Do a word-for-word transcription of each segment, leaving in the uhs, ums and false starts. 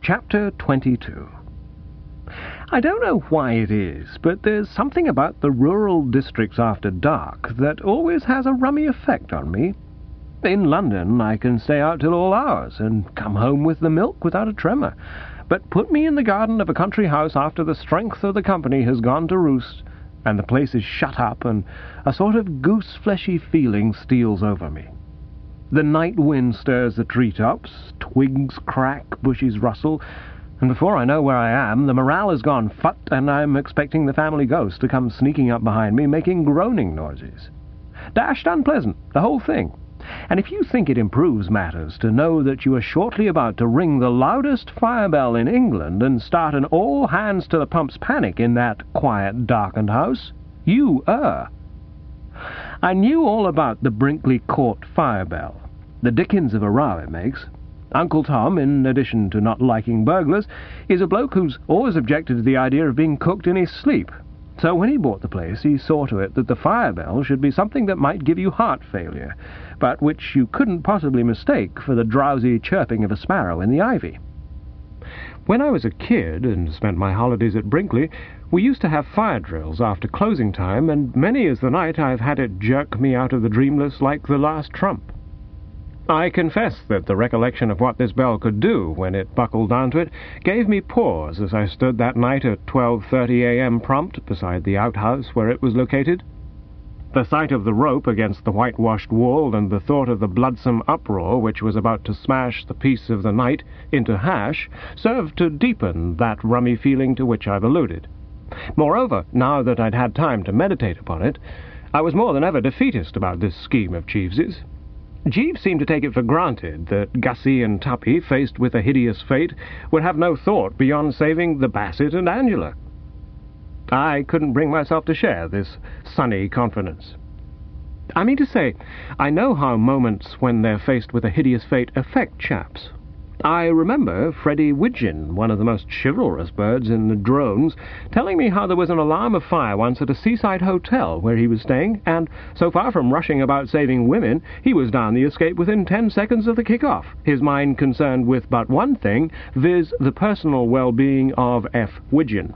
Chapter twenty-two. I don't know why it is, but there's something about the rural districts after dark that always has a rummy effect on me. In London I can stay out till all hours, and come home with the milk without a tremor. But put me in the garden of a country house after the strength of the company has gone to roost, and the place is shut up, and a sort of goose-fleshy feeling steals over me. The night wind stirs the treetops, twigs crack, bushes rustle, and before I know where I am, the morale has gone phut, and I'm expecting the family ghost to come sneaking up behind me, making groaning noises. Dashed unpleasant, the whole thing. And if you think it improves matters to know that you are shortly about to ring the loudest fire bell in England and start an all-hands-to-the-pumps panic in that quiet, darkened house, you err. I knew all about the Brinkley Court fire bell. The dickens of a row it makes. Uncle Tom, in addition to not liking burglars, is a bloke who's always objected to the idea of being cooked in his sleep. So when he bought the place, he saw to it that the fire bell should be something that might give you heart failure, but which you couldn't possibly mistake for the drowsy chirping of a sparrow in the ivy. When I was a kid and spent my holidays at Brinkley, we used to have fire drills after closing time, and many is the night I've had it jerk me out of the dreamless like the last trump. I confess that the recollection of what this bell could do when it buckled down to it gave me pause as I stood that night at twelve thirty a m prompt beside the outhouse where it was located. The sight of the rope against the whitewashed wall and the thought of the bloodsome uproar which was about to smash the peace of the night into hash served to deepen that rummy feeling to which I've alluded. Moreover, now that I'd had time to meditate upon it, I was more than ever defeatist about this scheme of Jeeves's. Jeeves seemed to take it for granted that Gussie and Tuppy, faced with a hideous fate, would have no thought beyond saving the Bassett and Angela. I couldn't bring myself to share this sunny confidence. I mean to say, I know how moments when they're faced with a hideous fate affect chaps. I remember Freddie Widgeon, one of the most chivalrous birds in the drones, telling me how there was an alarm of fire once at a seaside hotel where he was staying, and so far from rushing about saving women, he was down the escape within ten seconds of the kick-off, his mind concerned with but one thing, viz. The personal well-being of F. Widgeon.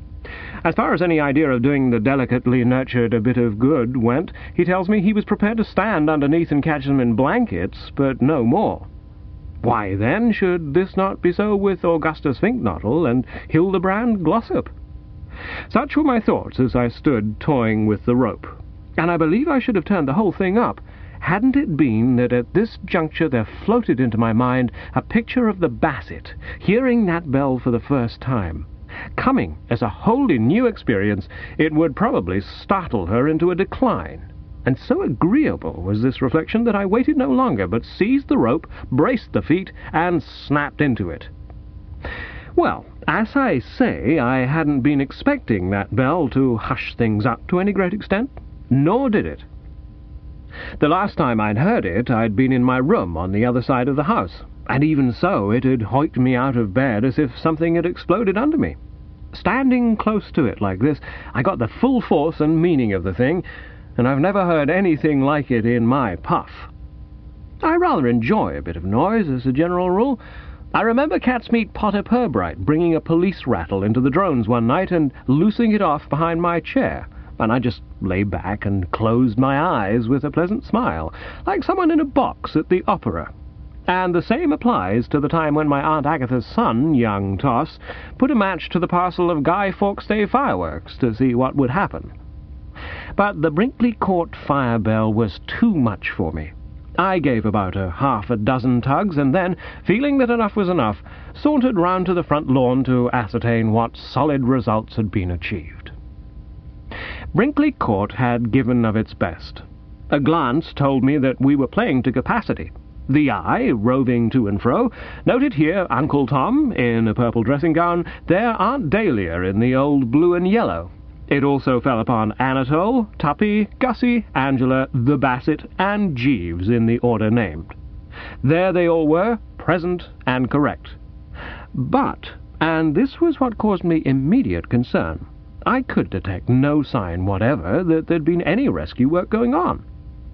As far as any idea of doing the delicately nurtured a bit of good went, he tells me he was prepared to stand underneath and catch them in blankets, but no more. Why, then, should this not be so with Augustus Finknottle and Hildebrand Glossop? Such were my thoughts as I stood toying with the rope, and I believe I should have turned the whole thing up, hadn't it been that at this juncture there floated into my mind a picture of the Bassett, hearing that bell for the first time. Coming as a wholly new experience, it would probably startle her into a decline. And so agreeable was this reflection that I waited no longer, but seized the rope, braced the feet, and snapped into it. Well, as I say, I hadn't been expecting that bell to hush things up to any great extent, nor did it. The last time I'd heard it, I'd been in my room on the other side of the house, and even so it had hoiked me out of bed as if something had exploded under me. Standing close to it like this, I got the full force and meaning of the thing, and I've never heard anything like it in my puff. I rather enjoy a bit of noise, as a general rule. I remember Catsmeet Potter Purbright bringing a police rattle into the drones one night and loosing it off behind my chair, and I just lay back and closed my eyes with a pleasant smile, like someone in a box at the opera. And the same applies to the time when my Aunt Agatha's son, young Toss, put a match to the parcel of Guy Fawkes Day fireworks to see what would happen. But the Brinkley Court fire bell was too much for me. I gave about a half a dozen tugs, and then, feeling that enough was enough, sauntered round to the front lawn to ascertain what solid results had been achieved. Brinkley Court had given of its best. A glance told me that we were playing to capacity. The eye, roving to and fro, noted here Uncle Tom, in a purple dressing-gown, there Aunt Dahlia in the old blue and yellow. It also fell upon Anatole, Tuppy, Gussie, Angela, the Bassett, and Jeeves in the order named. There they all were, present and correct. But, and this was what caused me immediate concern, I could detect no sign whatever that there'd been any rescue work going on.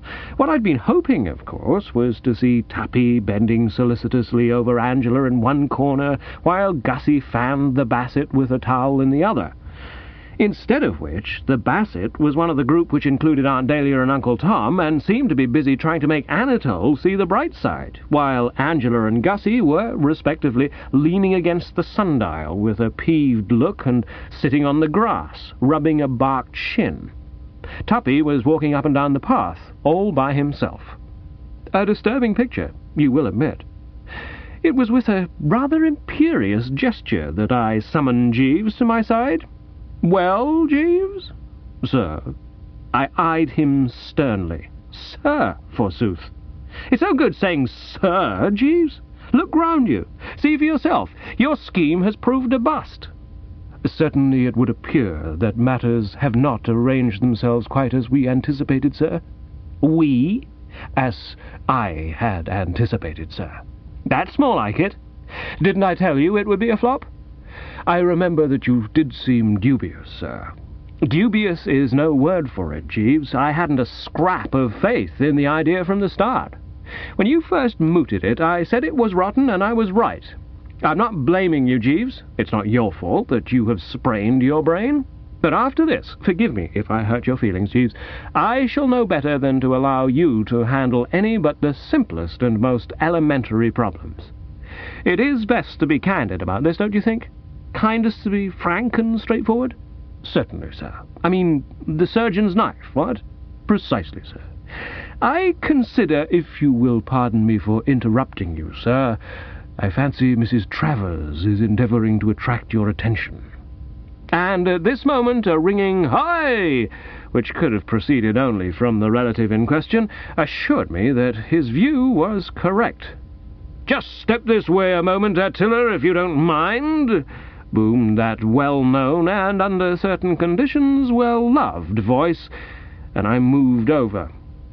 What I'd been hoping, of course, was to see Tuppy bending solicitously over Angela in one corner, while Gussie fanned the Basset with a towel in the other. Instead of which, the Basset was one of the group which included Aunt Dahlia and Uncle Tom, and seemed to be busy trying to make Anatole see the bright side, while Angela and Gussie were, respectively, leaning against the sundial with a peeved look and sitting on the grass, rubbing a barked shin. Tuppy was walking up and down the path, all by himself. A disturbing picture, you will admit. It was with a rather imperious gesture that I summoned Jeeves to my side. "Well, Jeeves?" "Sir." I eyed him sternly. "Sir, forsooth. It's no good saying sir, Jeeves. Look round you. See for yourself. Your scheme has proved a bust." "Certainly it would appear that matters have not arranged themselves quite as we anticipated, sir." "We?" "As I had anticipated, sir." "That's more like it. Didn't I tell you it would be a flop?" "I remember that you did seem dubious, sir." "Dubious is no word for it, Jeeves. I hadn't a scrap of faith in the idea from the start. When you first mooted it, I said it was rotten, and I was right. I'm not blaming you, Jeeves. It's not your fault that you have sprained your brain. But after this, forgive me if I hurt your feelings, Jeeves, I shall know better than to allow you to handle any but the simplest and most elementary problems. It is best to be candid about this, don't you think? Kindest to be frank and straightforward?" "Certainly, sir. I mean, the surgeon's knife, what?" "Precisely, sir." "I consider, if you will pardon me for interrupting you, sir, I fancy Missus Travers is endeavouring to attract your attention." And at this moment a ringing "Hi!" which could have proceeded only from the relative in question, assured me that his view was correct. "Just step this way a moment, Attila, if you don't mind," boomed that well-known and, under certain conditions, well-loved voice, and I moved over.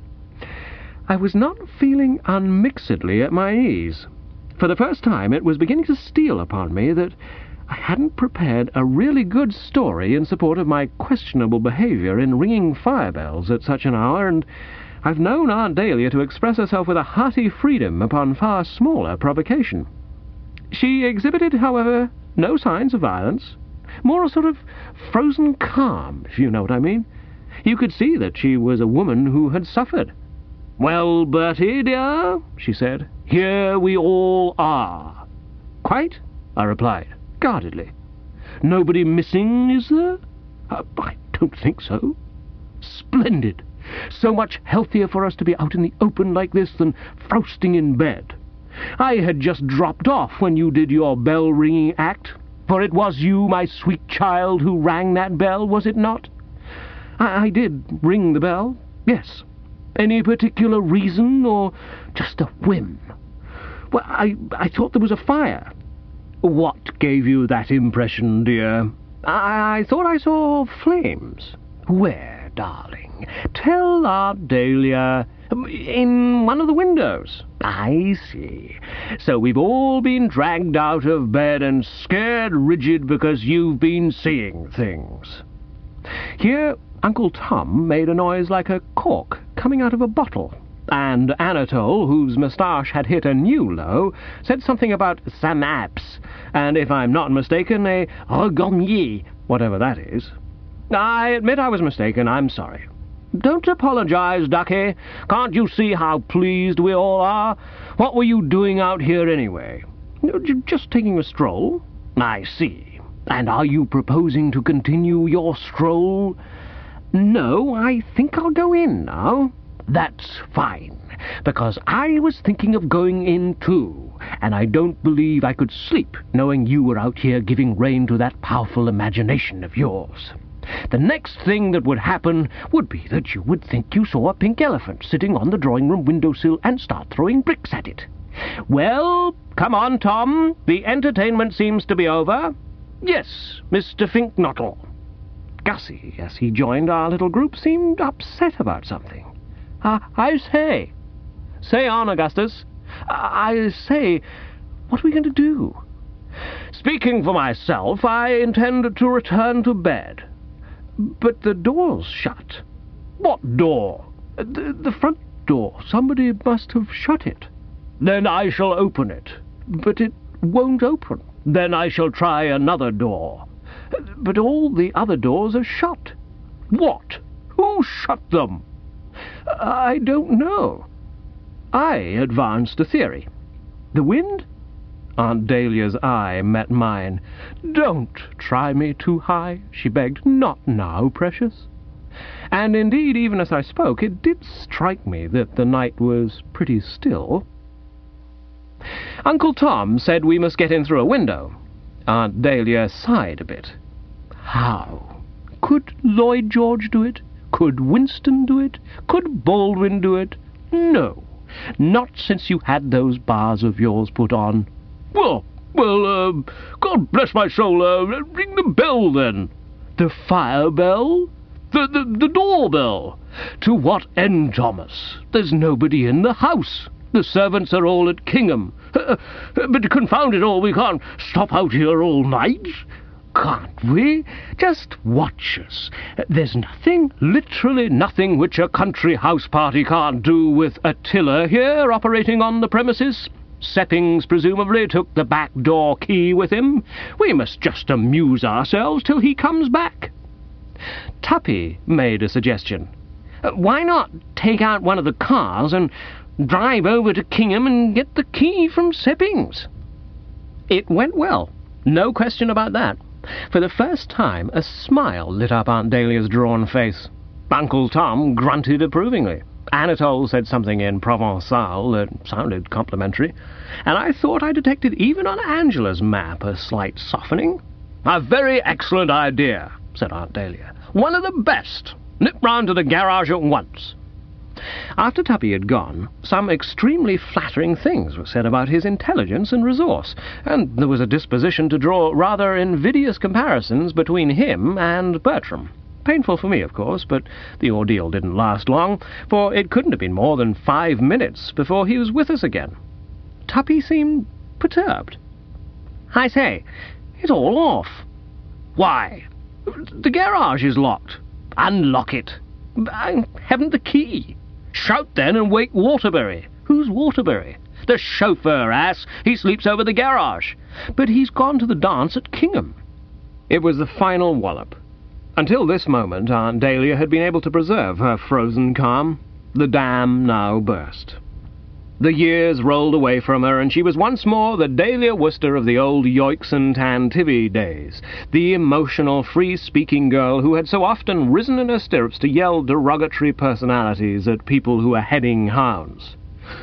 I was not feeling unmixedly at my ease. For the first time it was beginning to steal upon me that I hadn't prepared a really good story in support of my questionable behaviour in ringing fire-bells at such an hour, and I've known Aunt Dahlia to express herself with a hearty freedom upon far smaller provocation. She exhibited, however, no signs of violence, more a sort of frozen calm, if you know what I mean. You could see that she was a woman who had suffered. "Well, Bertie, dear," she said, "here we all are." "Quite," I replied, guardedly. "Nobody missing, is there?" Uh, "I don't think so." "Splendid. So much healthier for us to be out in the open like this than frosting in bed. I had just dropped off when you did your bell-ringing act, for it was you, my sweet child, who rang that bell, was it not?" I, I did ring the bell, yes." "Any particular reason, or just a whim?" "Well, I, I thought there was a fire." "What gave you that impression, dear?" I, I thought I saw flames." "Where, darling? Tell Aunt Dahlia." "In one of the windows." "I see. So we've all been dragged out of bed and scared rigid because you've been seeing things." Here Uncle Tom made a noise like a cork coming out of a bottle, and Anatole, whose moustache had hit a new low, said something about synapse, and, if I'm not mistaken, a regommier, whatever that is. I admit I was mistaken. I'm sorry. "Don't apologize, Ducky. Can't you see how pleased we all are? What were you doing out here, anyway?" "Just taking a stroll." "I see. And are you proposing to continue your stroll?" "No, I think I'll go in now." "That's fine, because I was thinking of going in too, and I don't believe I could sleep knowing you were out here giving rein to that powerful imagination of yours. The next thing that would happen would be that you would think you saw a pink elephant sitting on the drawing-room windowsill and start throwing bricks at it. Well, come on, Tom. The entertainment seems to be over. Yes, Mister Finknottle." Gussie, as he joined our little group, seemed upset about something. Uh, I say. Say on, Augustus. I say, what are we going to do?" "Speaking for myself, I intend to return to bed." "But the door's shut." "What door?" The, the front door. Somebody must have shut it. Then I shall open it. But it won't open. Then I shall try another door. But all the other doors are shut. What? Who shut them? I don't know. I advanced a theory. The wind? Aunt Dahlia's eye met mine. Don't try me too high, she begged. Not now, precious. And indeed, even as I spoke, it did strike me that the night was pretty still. Uncle Tom said we must get in through a window. Aunt Dahlia sighed a bit. How? Could Lloyd George do it? Could Winston do it? Could Baldwin do it? No, not since you had those bars of yours put on. Well, well, uh, God bless my soul, uh, ring the bell, then. The fire bell? The, the, the door-bell? To what end, Thomas? There's nobody in the house. The servants are all at Kingham. Uh, but confound it all, we can't stop out here all night. Can't we? Just watch us. There's nothing, literally nothing, which a country house party can't do with Attila here operating on the premises. Seppings presumably took the back door key with him. We must just amuse ourselves till he comes back. Tuppy made a suggestion. Why not take out one of the cars and drive over to Kingham and get the key from Seppings? It went well. No question about that. For the first time, a smile lit up Aunt Dahlia's drawn face. Uncle Tom grunted approvingly. Anatole said something in Provençal that sounded complimentary, and I thought I detected even on Angela's map a slight softening. A very excellent idea, said Aunt Dahlia. One of the best. Nip round to the garage at once. After Tuppy had gone, some extremely flattering things were said about his intelligence and resource, and there was a disposition to draw rather invidious comparisons between him and Bertram. Painful for me, of course, but the ordeal didn't last long, for it couldn't have been more than five minutes before he was with us again. Tuppy seemed perturbed. I say, it's all off. Why? The garage is locked. Unlock it. I haven't the key. Shout then and wake Waterbury. Who's Waterbury? The chauffeur, ass. He sleeps over the garage. But he's gone to the dance at Kingham. It was the final wallop. Until this moment, Aunt Dahlia had been able to preserve her frozen calm. The dam now burst. The years rolled away from her, and she was once more the Dahlia Worcester of the old Yoicks and Tantivy days, the emotional, free-speaking girl who had so often risen in her stirrups to yell derogatory personalities at people who were heading hounds.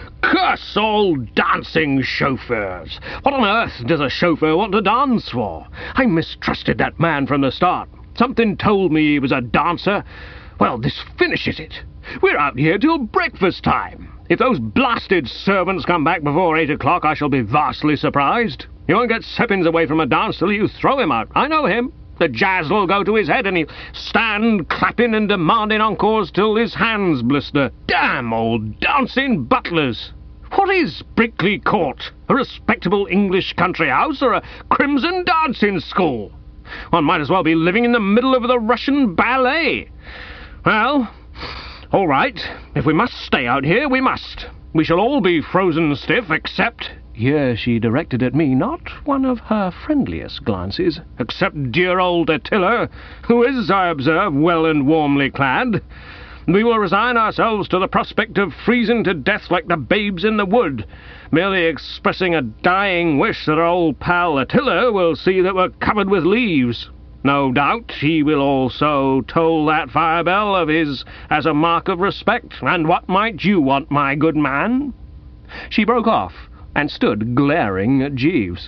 Curse all dancing chauffeurs! What on earth does a chauffeur want to dance for? I mistrusted that man from the start. Something told me he was a dancer. Well, this finishes it. We're out here till breakfast time. If those blasted servants come back before eight o'clock, I shall be vastly surprised. You won't get Seppings away from a dance till you throw him out. I know him. The jazz will go to his head, and he'll stand clapping and demanding encores till his hands blister. Damn old dancing butlers! What is Brickley Court? A respectable English country house or a crimson dancing school? One might as well be living in the middle of the Russian ballet. Well, all right. If we must stay out here, we must. We shall all be frozen stiff, except... Here she directed at me not one of her friendliest glances, except dear old Attila, who is, I observe, well and warmly clad. We will resign ourselves to the prospect of freezing to death like the babes in the wood, merely expressing a dying wish that our old pal Attila will see that we're covered with leaves. No doubt he will also toll that fire bell of his as a mark of respect. And what might you want, my good man? She broke off and stood glaring at Jeeves.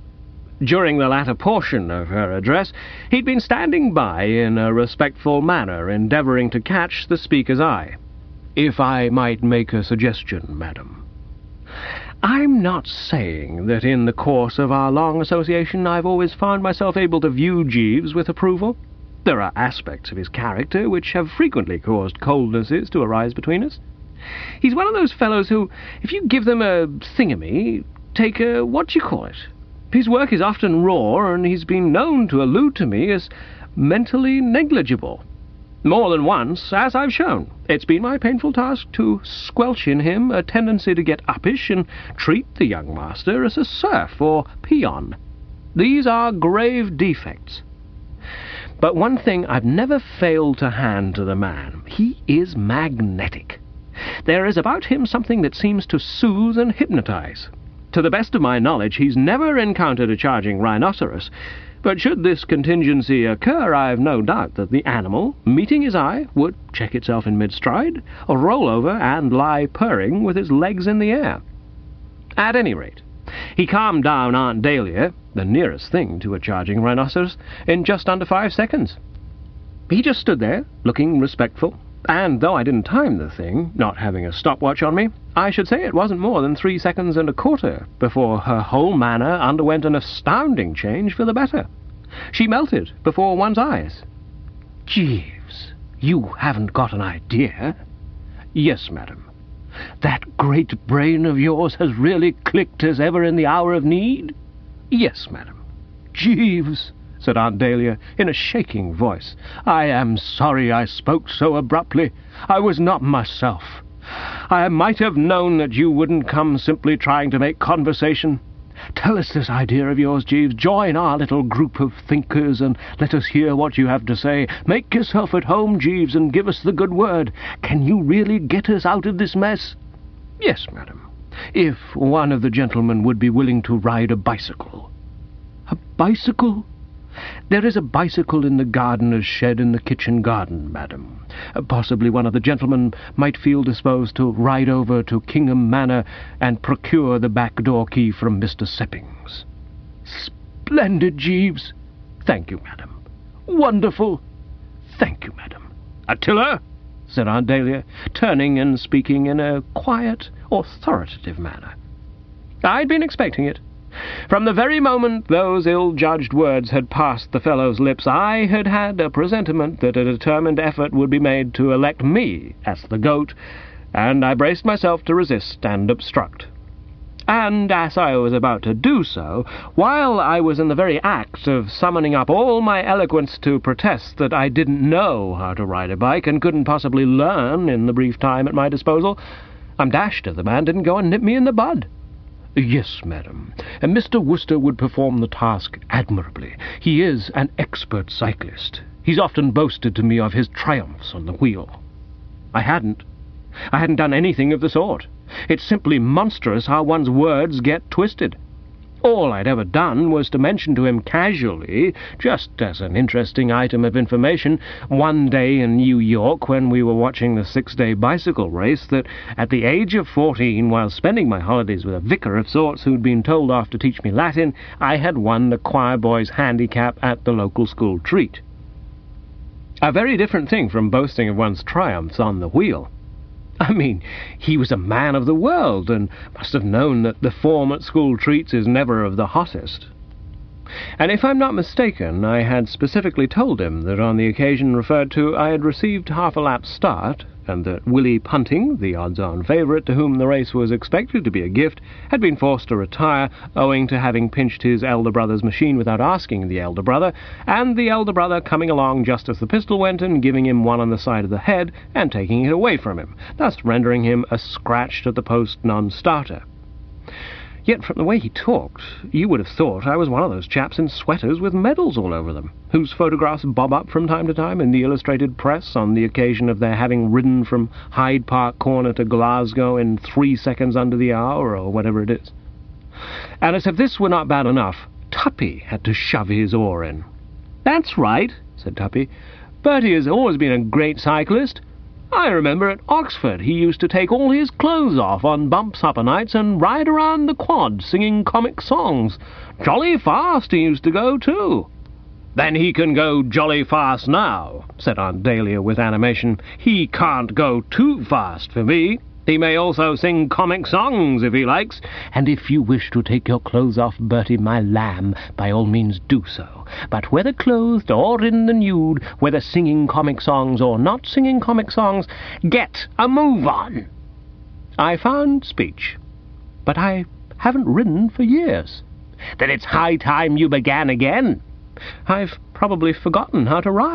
During the latter portion of her address, he'd been standing by in a respectful manner, endeavouring to catch the speaker's eye. If I might make a suggestion, madam. I'm not saying that in the course of our long association I've always found myself able to view Jeeves with approval. There are aspects of his character which have frequently caused coldnesses to arise between us. He's one of those fellows who, if you give them a thingamy, take a what-do-you-call-it. His work is often raw, and he's been known to allude to me as mentally negligible. More than once, as I've shown, it's been my painful task to squelch in him a tendency to get uppish and treat the young master as a serf or peon. These are grave defects. But one thing I've never failed to hand to the man: he is magnetic. There is about him something that seems to soothe and hypnotize. To the best of my knowledge, he's never encountered a charging rhinoceros, but should this contingency occur, I have no doubt that the animal, meeting his eye, would check itself in mid-stride, roll over, and lie purring with its legs in the air. At any rate, he calmed down Aunt Dahlia, the nearest thing to a charging rhinoceros, in just under five seconds. He just stood there, looking respectful, and though I didn't time the thing, not having a stopwatch on me, I should say it wasn't more than three seconds and a quarter before her whole manner underwent an astounding change for the better. She melted before one's eyes. "Jeeves, you haven't got an idea?" "Yes, madam." "That great brain of yours has really clicked as ever in the hour of need?" "Yes, madam." "Jeeves," said Aunt Dahlia in a shaking voice, "I am sorry I spoke so abruptly. I was not myself. I might have known that you wouldn't come simply trying to make conversation. Tell us this idea of yours, Jeeves. Join our little group of thinkers and let us hear what you have to say. Make yourself at home, Jeeves, and give us the good word. Can you really get us out of this mess?" "Yes, madam, if one of the gentlemen would be willing to ride a bicycle." "A bicycle?" "There is a bicycle in the gardener's shed in the kitchen garden, madam. Possibly one of the gentlemen might feel disposed to ride over to Kingham Manor and procure the back-door key from Mister Seppings." "Splendid, Jeeves." "Thank you, madam." "Wonderful." "Thank you, madam." "Attila," said Aunt Dahlia, turning and speaking in a quiet, authoritative manner. I'd been expecting it. From the very moment those ill-judged words had passed the fellow's lips, I had had a presentiment that a determined effort would be made to elect me as the goat, and I braced myself to resist and obstruct. And as I was about to do so, while I was in the very act of summoning up all my eloquence to protest that I didn't know how to ride a bike and couldn't possibly learn in the brief time at my disposal, I'm dashed if the man didn't go and nip me in the bud. "Yes, madam, and Mister Wooster would perform the task admirably. He is an expert cyclist. He's often boasted to me of his triumphs on the wheel." I hadn't. I hadn't done anything of the sort. It's simply monstrous how one's words get twisted. All I'd ever done was to mention to him casually, just as an interesting item of information, one day in New York when we were watching the six-day bicycle race, that at the age of fourteen, while spending my holidays with a vicar of sorts who'd been told off to teach me Latin, I had won the choir boy's handicap at the local school treat. A very different thing from boasting of one's triumphs on the wheel. I mean, he was a man of the world, and must have known that the form at school treats is never of the hottest. And if I'm not mistaken, I had specifically told him that on the occasion referred to I had received half a lap's start, and that Willie Punting, the odds-on favourite to whom the race was expected to be a gift, had been forced to retire owing to having pinched his elder brother's machine without asking the elder brother, and the elder brother coming along just as the pistol went and giving him one on the side of the head and taking it away from him, thus rendering him a scratched-at-the-post non-starter. Yet from the way he talked, you would have thought I was one of those chaps in sweaters with medals all over them, whose photographs bob up from time to time in the illustrated press on the occasion of their having ridden from Hyde Park Corner to Glasgow in three seconds under the hour, or whatever it is. And as if this were not bad enough, Tuppy had to shove his oar in. "That's right," said Tuppy. "Bertie has always been a great cyclist. I remember at Oxford he used to take all his clothes off on bump supper nights and ride around the quad singing comic songs. Jolly fast he used to go, too." "Then he can go jolly fast now," said Aunt Dahlia with animation. "He can't go too fast for me. He may also sing comic songs if he likes, and if you wish to take your clothes off, Bertie, my lamb, by all means do so. But whether clothed or in the nude, whether singing comic songs or not singing comic songs, get a move on." I found speech, but I haven't ridden for years. "Then it's high time you began again." "I've probably forgotten how to ride."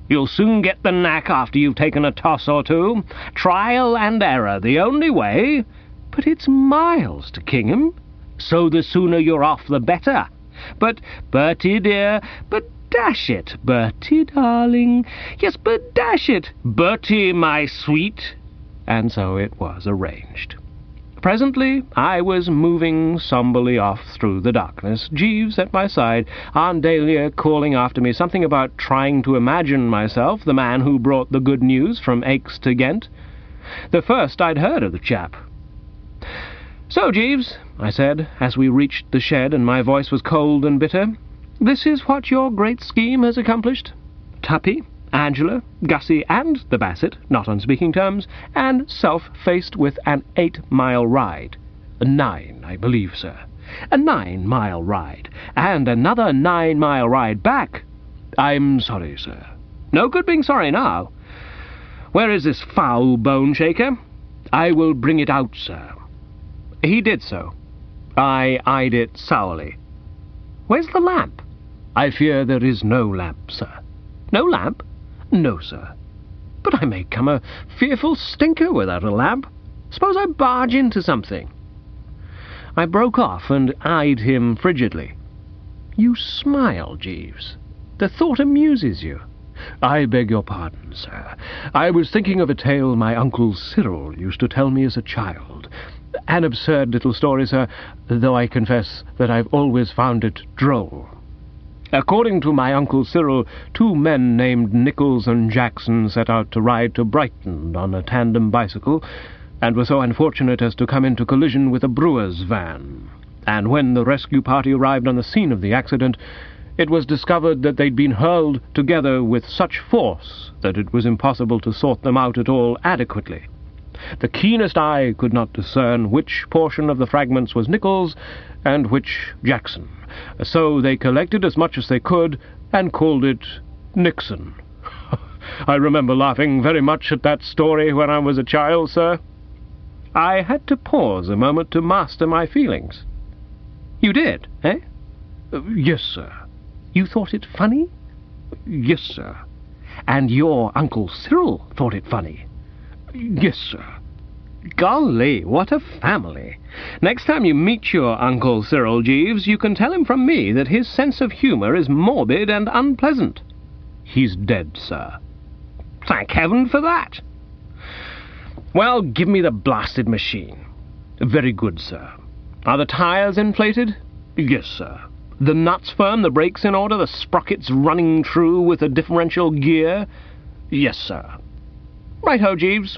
You'll soon get the knack after you've taken a toss or two. Trial and error, the only way. But it's miles to Kingham, so the sooner you're off the better. But, Bertie dear, but dash it, Bertie darling, yes, but dash it, Bertie my sweet. And so it was arranged. Presently I was moving somberly off through the darkness, Jeeves at my side, Aunt Dahlia calling after me something about trying to imagine myself the man who brought the good news from Aix to Ghent. The first I'd heard of the chap. "So, Jeeves," I said, as we reached the shed and my voice was cold and bitter, "this is what your great scheme has accomplished? Tuppy, Angela, Gussie, and the Basset, not on speaking terms, and self-faced with an eight-mile ride. A nine, I believe, sir. A nine-mile ride, and another nine-mile ride back. I'm sorry, sir. No good being sorry now. Where is this foul bone-shaker? I will bring it out, sir." He did so. I eyed it sourly. "Where's the lamp?" "I fear there is no lamp, sir." "No lamp?" "No, sir." "But I may come a fearful stinker without a lamp. Suppose I barge into something." I broke off and eyed him frigidly. "You smile, Jeeves. The thought amuses you." "I beg your pardon, sir. I was thinking of a tale my Uncle Cyril used to tell me as a child. An absurd little story, sir, though I confess that I've always found it droll. According to my Uncle Cyril, two men named Nichols and Jackson set out to ride to Brighton on a tandem bicycle, and were so unfortunate as to come into collision with a brewer's van. And when the rescue party arrived on the scene of the accident, it was discovered that they'd been hurled together with such force that it was impossible to sort them out at all adequately. The keenest eye could not discern which portion of the fragments was Nichols and which Jackson. So they collected as much as they could and called it Nixon. I remember laughing very much at that story when I was a child, sir." I had to pause a moment to master my feelings. "You did, eh?" "Yes, sir." "You thought it funny?" "Yes, sir." "And your Uncle Cyril thought it funny?" "Yes, sir." "Golly, what a family! Next time you meet your Uncle Cyril, Jeeves, you can tell him from me that his sense of humour is morbid and unpleasant." "He's dead, sir." "Thank heaven for that." "Well, give me the blasted machine." "Very good, sir." "Are the tyres inflated?" "Yes, sir." "The nuts firm, the brakes in order, the sprockets running true with a differential gear?" "Yes, sir." "Right-ho, Jeeves."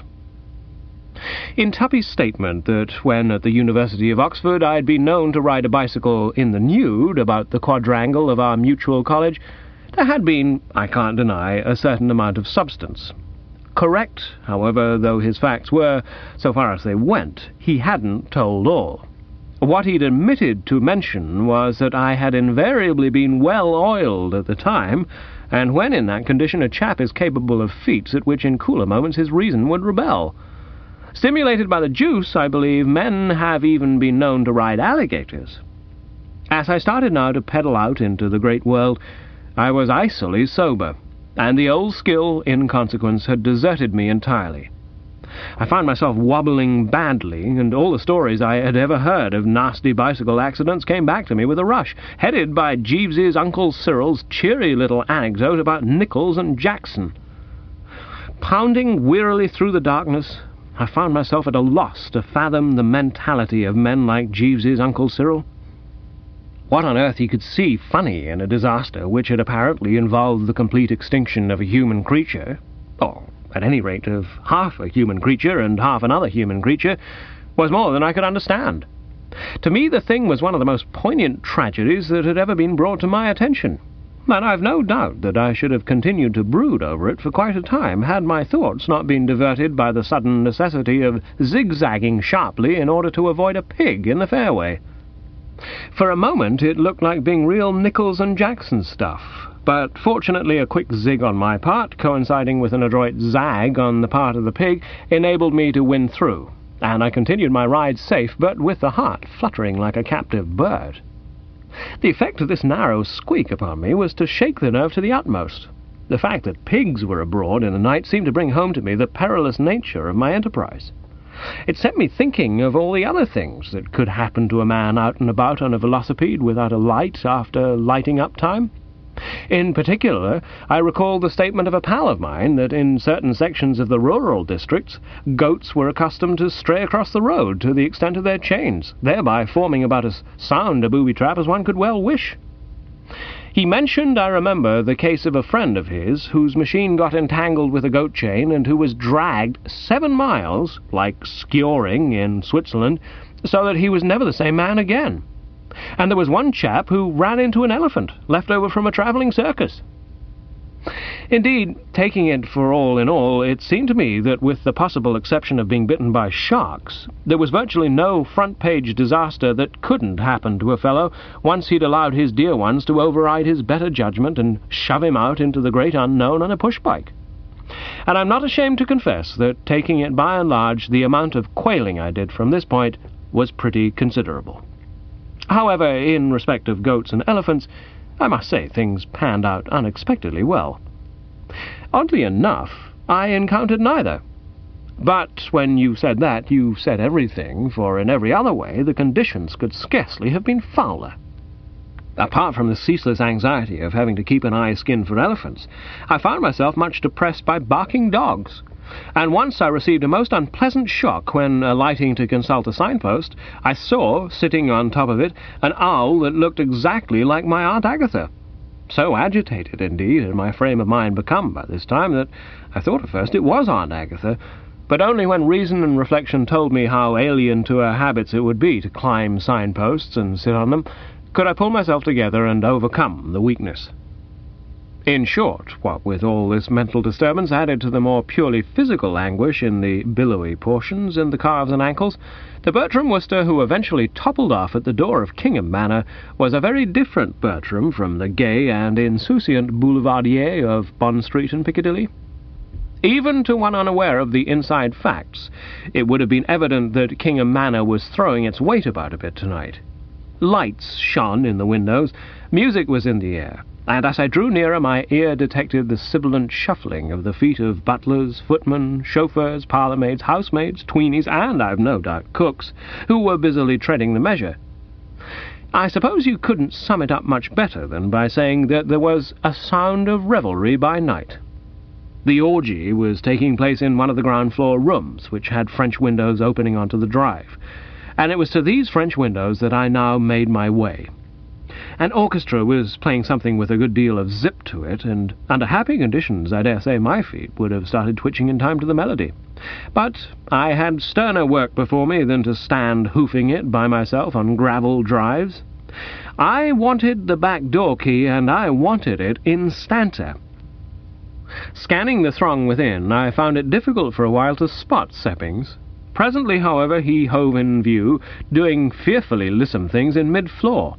In Tuppy's statement that when at the University of Oxford I had been known to ride a bicycle in the nude about the quadrangle of our mutual college, there had been, I can't deny, a certain amount of substance. Correct, however, though his facts were, so far as they went, he hadn't told all. What he'd omitted to mention was that I had invariably been well oiled at the time, and when in that condition a chap is capable of feats at which in cooler moments his reason would rebel. Stimulated by the juice, I believe, men have even been known to ride alligators. As I started now to pedal out into the great world, I was icily sober, and the old skill, in consequence, had deserted me entirely. I found myself wobbling badly, and all the stories I had ever heard of nasty bicycle accidents came back to me with a rush, headed by Jeeves's Uncle Cyril's cheery little anecdote about Nichols and Jackson. Pounding wearily through the darkness, I found myself at a loss to fathom the mentality of men like Jeeves's Uncle Cyril. What on earth he could see funny in a disaster which had apparently involved the complete extinction of a human creature, or at any rate of half a human creature and half another human creature, was more than I could understand. To me the thing was one of the most poignant tragedies that had ever been brought to my attention, and I've no doubt that I should have continued to brood over it for quite a time had my thoughts not been diverted by the sudden necessity of zigzagging sharply in order to avoid a pig in the fairway. For a moment it looked like being real Nichols and Jackson stuff, but fortunately a quick zig on my part, coinciding with an adroit zag on the part of the pig, enabled me to win through, and I continued my ride safe, but with the heart fluttering like a captive bird. The effect of this narrow squeak upon me was to shake the nerve to the utmost. The fact that pigs were abroad in the night seemed to bring home to me the perilous nature of my enterprise. It set me thinking of all the other things that could happen to a man out and about on a velocipede without a light after lighting up time. In particular, I recalled the statement of a pal of mine that in certain sections of the rural districts, goats were accustomed to stray across the road to the extent of their chains, thereby forming about as sound a booby trap as one could well wish. He mentioned, I remember, the case of a friend of his whose machine got entangled with a goat chain and who was dragged seven miles, like skioring in Switzerland, so that he was never the same man again. And there was one chap who ran into an elephant, left over from a travelling circus. Indeed, taking it for all in all, it seemed to me that with the possible exception of being bitten by sharks, there was virtually no front-page disaster that couldn't happen to a fellow once he'd allowed his dear ones to override his better judgment and shove him out into the great unknown on a push-bike. And I'm not ashamed to confess that, taking it by and large, the amount of quailing I did from this point was pretty considerable. However, in respect of goats and elephants, I must say things panned out unexpectedly well. Oddly enough, I encountered neither. But when you said that, you said everything, for in every other way the conditions could scarcely have been fouler. Apart from the ceaseless anxiety of having to keep an eye skinned for elephants, I found myself much depressed by barking dogs, and once I received a most unpleasant shock when, alighting to consult a signpost, I saw, sitting on top of it, an owl that looked exactly like my Aunt Agatha. So agitated, indeed, had my frame of mind become by this time that I thought at first it was Aunt Agatha, but only when reason and reflection told me how alien to her habits it would be to climb signposts and sit on them, could I pull myself together and overcome the weakness. In short, what with all this mental disturbance added to the more purely physical anguish in the billowy portions and the calves and ankles, the Bertram Wooster who eventually toppled off at the door of Kingham Manor was a very different Bertram from the gay and insouciant boulevardier of Bond Street and Piccadilly. Even to one unaware of the inside facts, it would have been evident that Kingham Manor was throwing its weight about a bit tonight. Lights shone in the windows, music was in the air, and as I drew nearer my ear detected the sibilant shuffling of the feet of butlers, footmen, chauffeurs, parlour-maids, housemaids, tweenies, and, I've no doubt, cooks, who were busily treading the measure. I suppose you couldn't sum it up much better than by saying that there was a sound of revelry by night. The orgy was taking place in one of the ground-floor rooms, which had French windows opening onto the drive, and it was to these French windows that I now made my way. An orchestra was playing something with a good deal of zip to it, and under happy conditions I dare say my feet would have started twitching in time to the melody. But I had sterner work before me than to stand hoofing it by myself on gravel drives. I wanted the back door key, and I wanted it instanter. Scanning the throng within, I found it difficult for a while to spot Seppings. Presently, however, he hove in view, doing fearfully lissom things in mid-floor.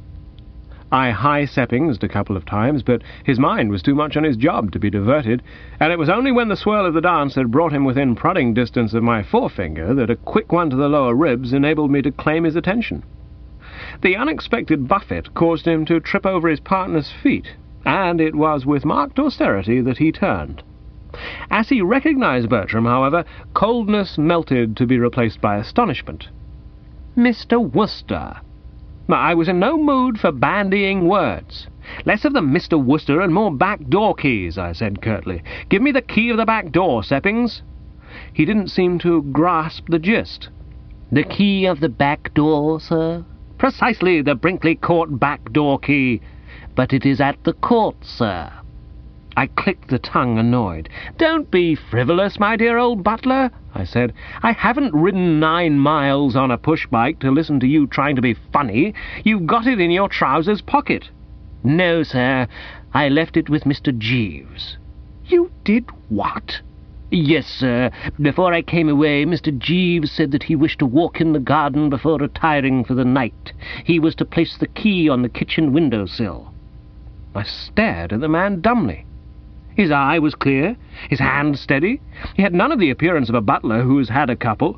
I high-Seppinged a couple of times, but his mind was too much on his job to be diverted, and it was only when the swirl of the dance had brought him within prodding distance of my forefinger that a quick one to the lower ribs enabled me to claim his attention. The unexpected buffet caused him to trip over his partner's feet, and it was with marked austerity that he turned. As he recognized Bertram, however, coldness melted to be replaced by astonishment. "Mister Wooster!" I was in no mood for bandying words. "Less of the Mister Wooster and more back door keys," I said curtly. "Give me the key of the back door, Seppings." He didn't seem to grasp the gist. "The key of the back door, sir?" "Precisely, the Brinkley Court back door key. But it is at the court, sir." I clicked the tongue, annoyed. "Don't be frivolous, my dear old butler," I said. "I haven't ridden nine miles on a push-bike to listen to you trying to be funny. You've got it in your trousers pocket." "No, sir. I left it with Mister Jeeves." "You did what?" "Yes, sir. Before I came away, Mister Jeeves said that he wished to walk in the garden before retiring for the night. He was to place the key on the kitchen window-sill." I stared at the man dumbly. His eye was clear, his hand steady. He had none of the appearance of a butler who has had a couple.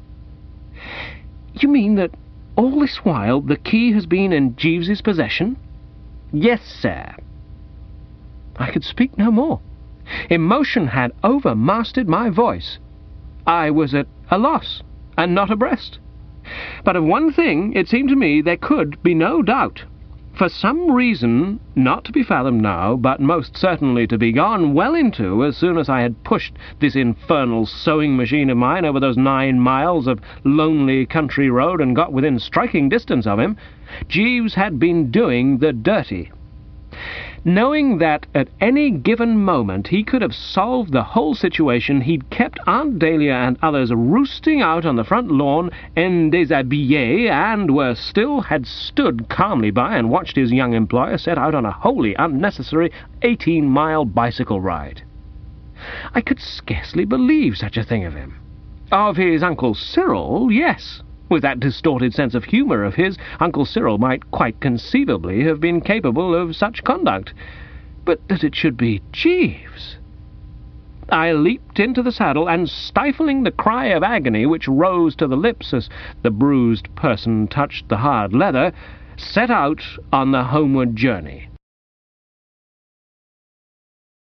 "You mean that all this while the key has been in Jeeves's possession?" "Yes, sir." I could speak no more. Emotion had overmastered my voice. I was at a loss, and not abreast. But of one thing it seemed to me there could be no doubt. For some reason, not to be fathomed now, but most certainly to be gone well into as soon as I had pushed this infernal sewing machine of mine over those nine miles of lonely country road and got within striking distance of him, Jeeves had been doing the dirty. Knowing that at any given moment he could have solved the whole situation, he'd kept Aunt Dahlia and others roosting out on the front lawn en déshabillé, and worse still, had stood calmly by and watched his young employer set out on a wholly unnecessary eighteen-mile bicycle ride. I could scarcely believe such a thing of him. Of his Uncle Cyril, yes. With that distorted sense of humour of his, Uncle Cyril might quite conceivably have been capable of such conduct. But that it should be Jeeves! I leaped into the saddle, and stifling the cry of agony which rose to the lips as the bruised person touched the hard leather, set out on the homeward journey.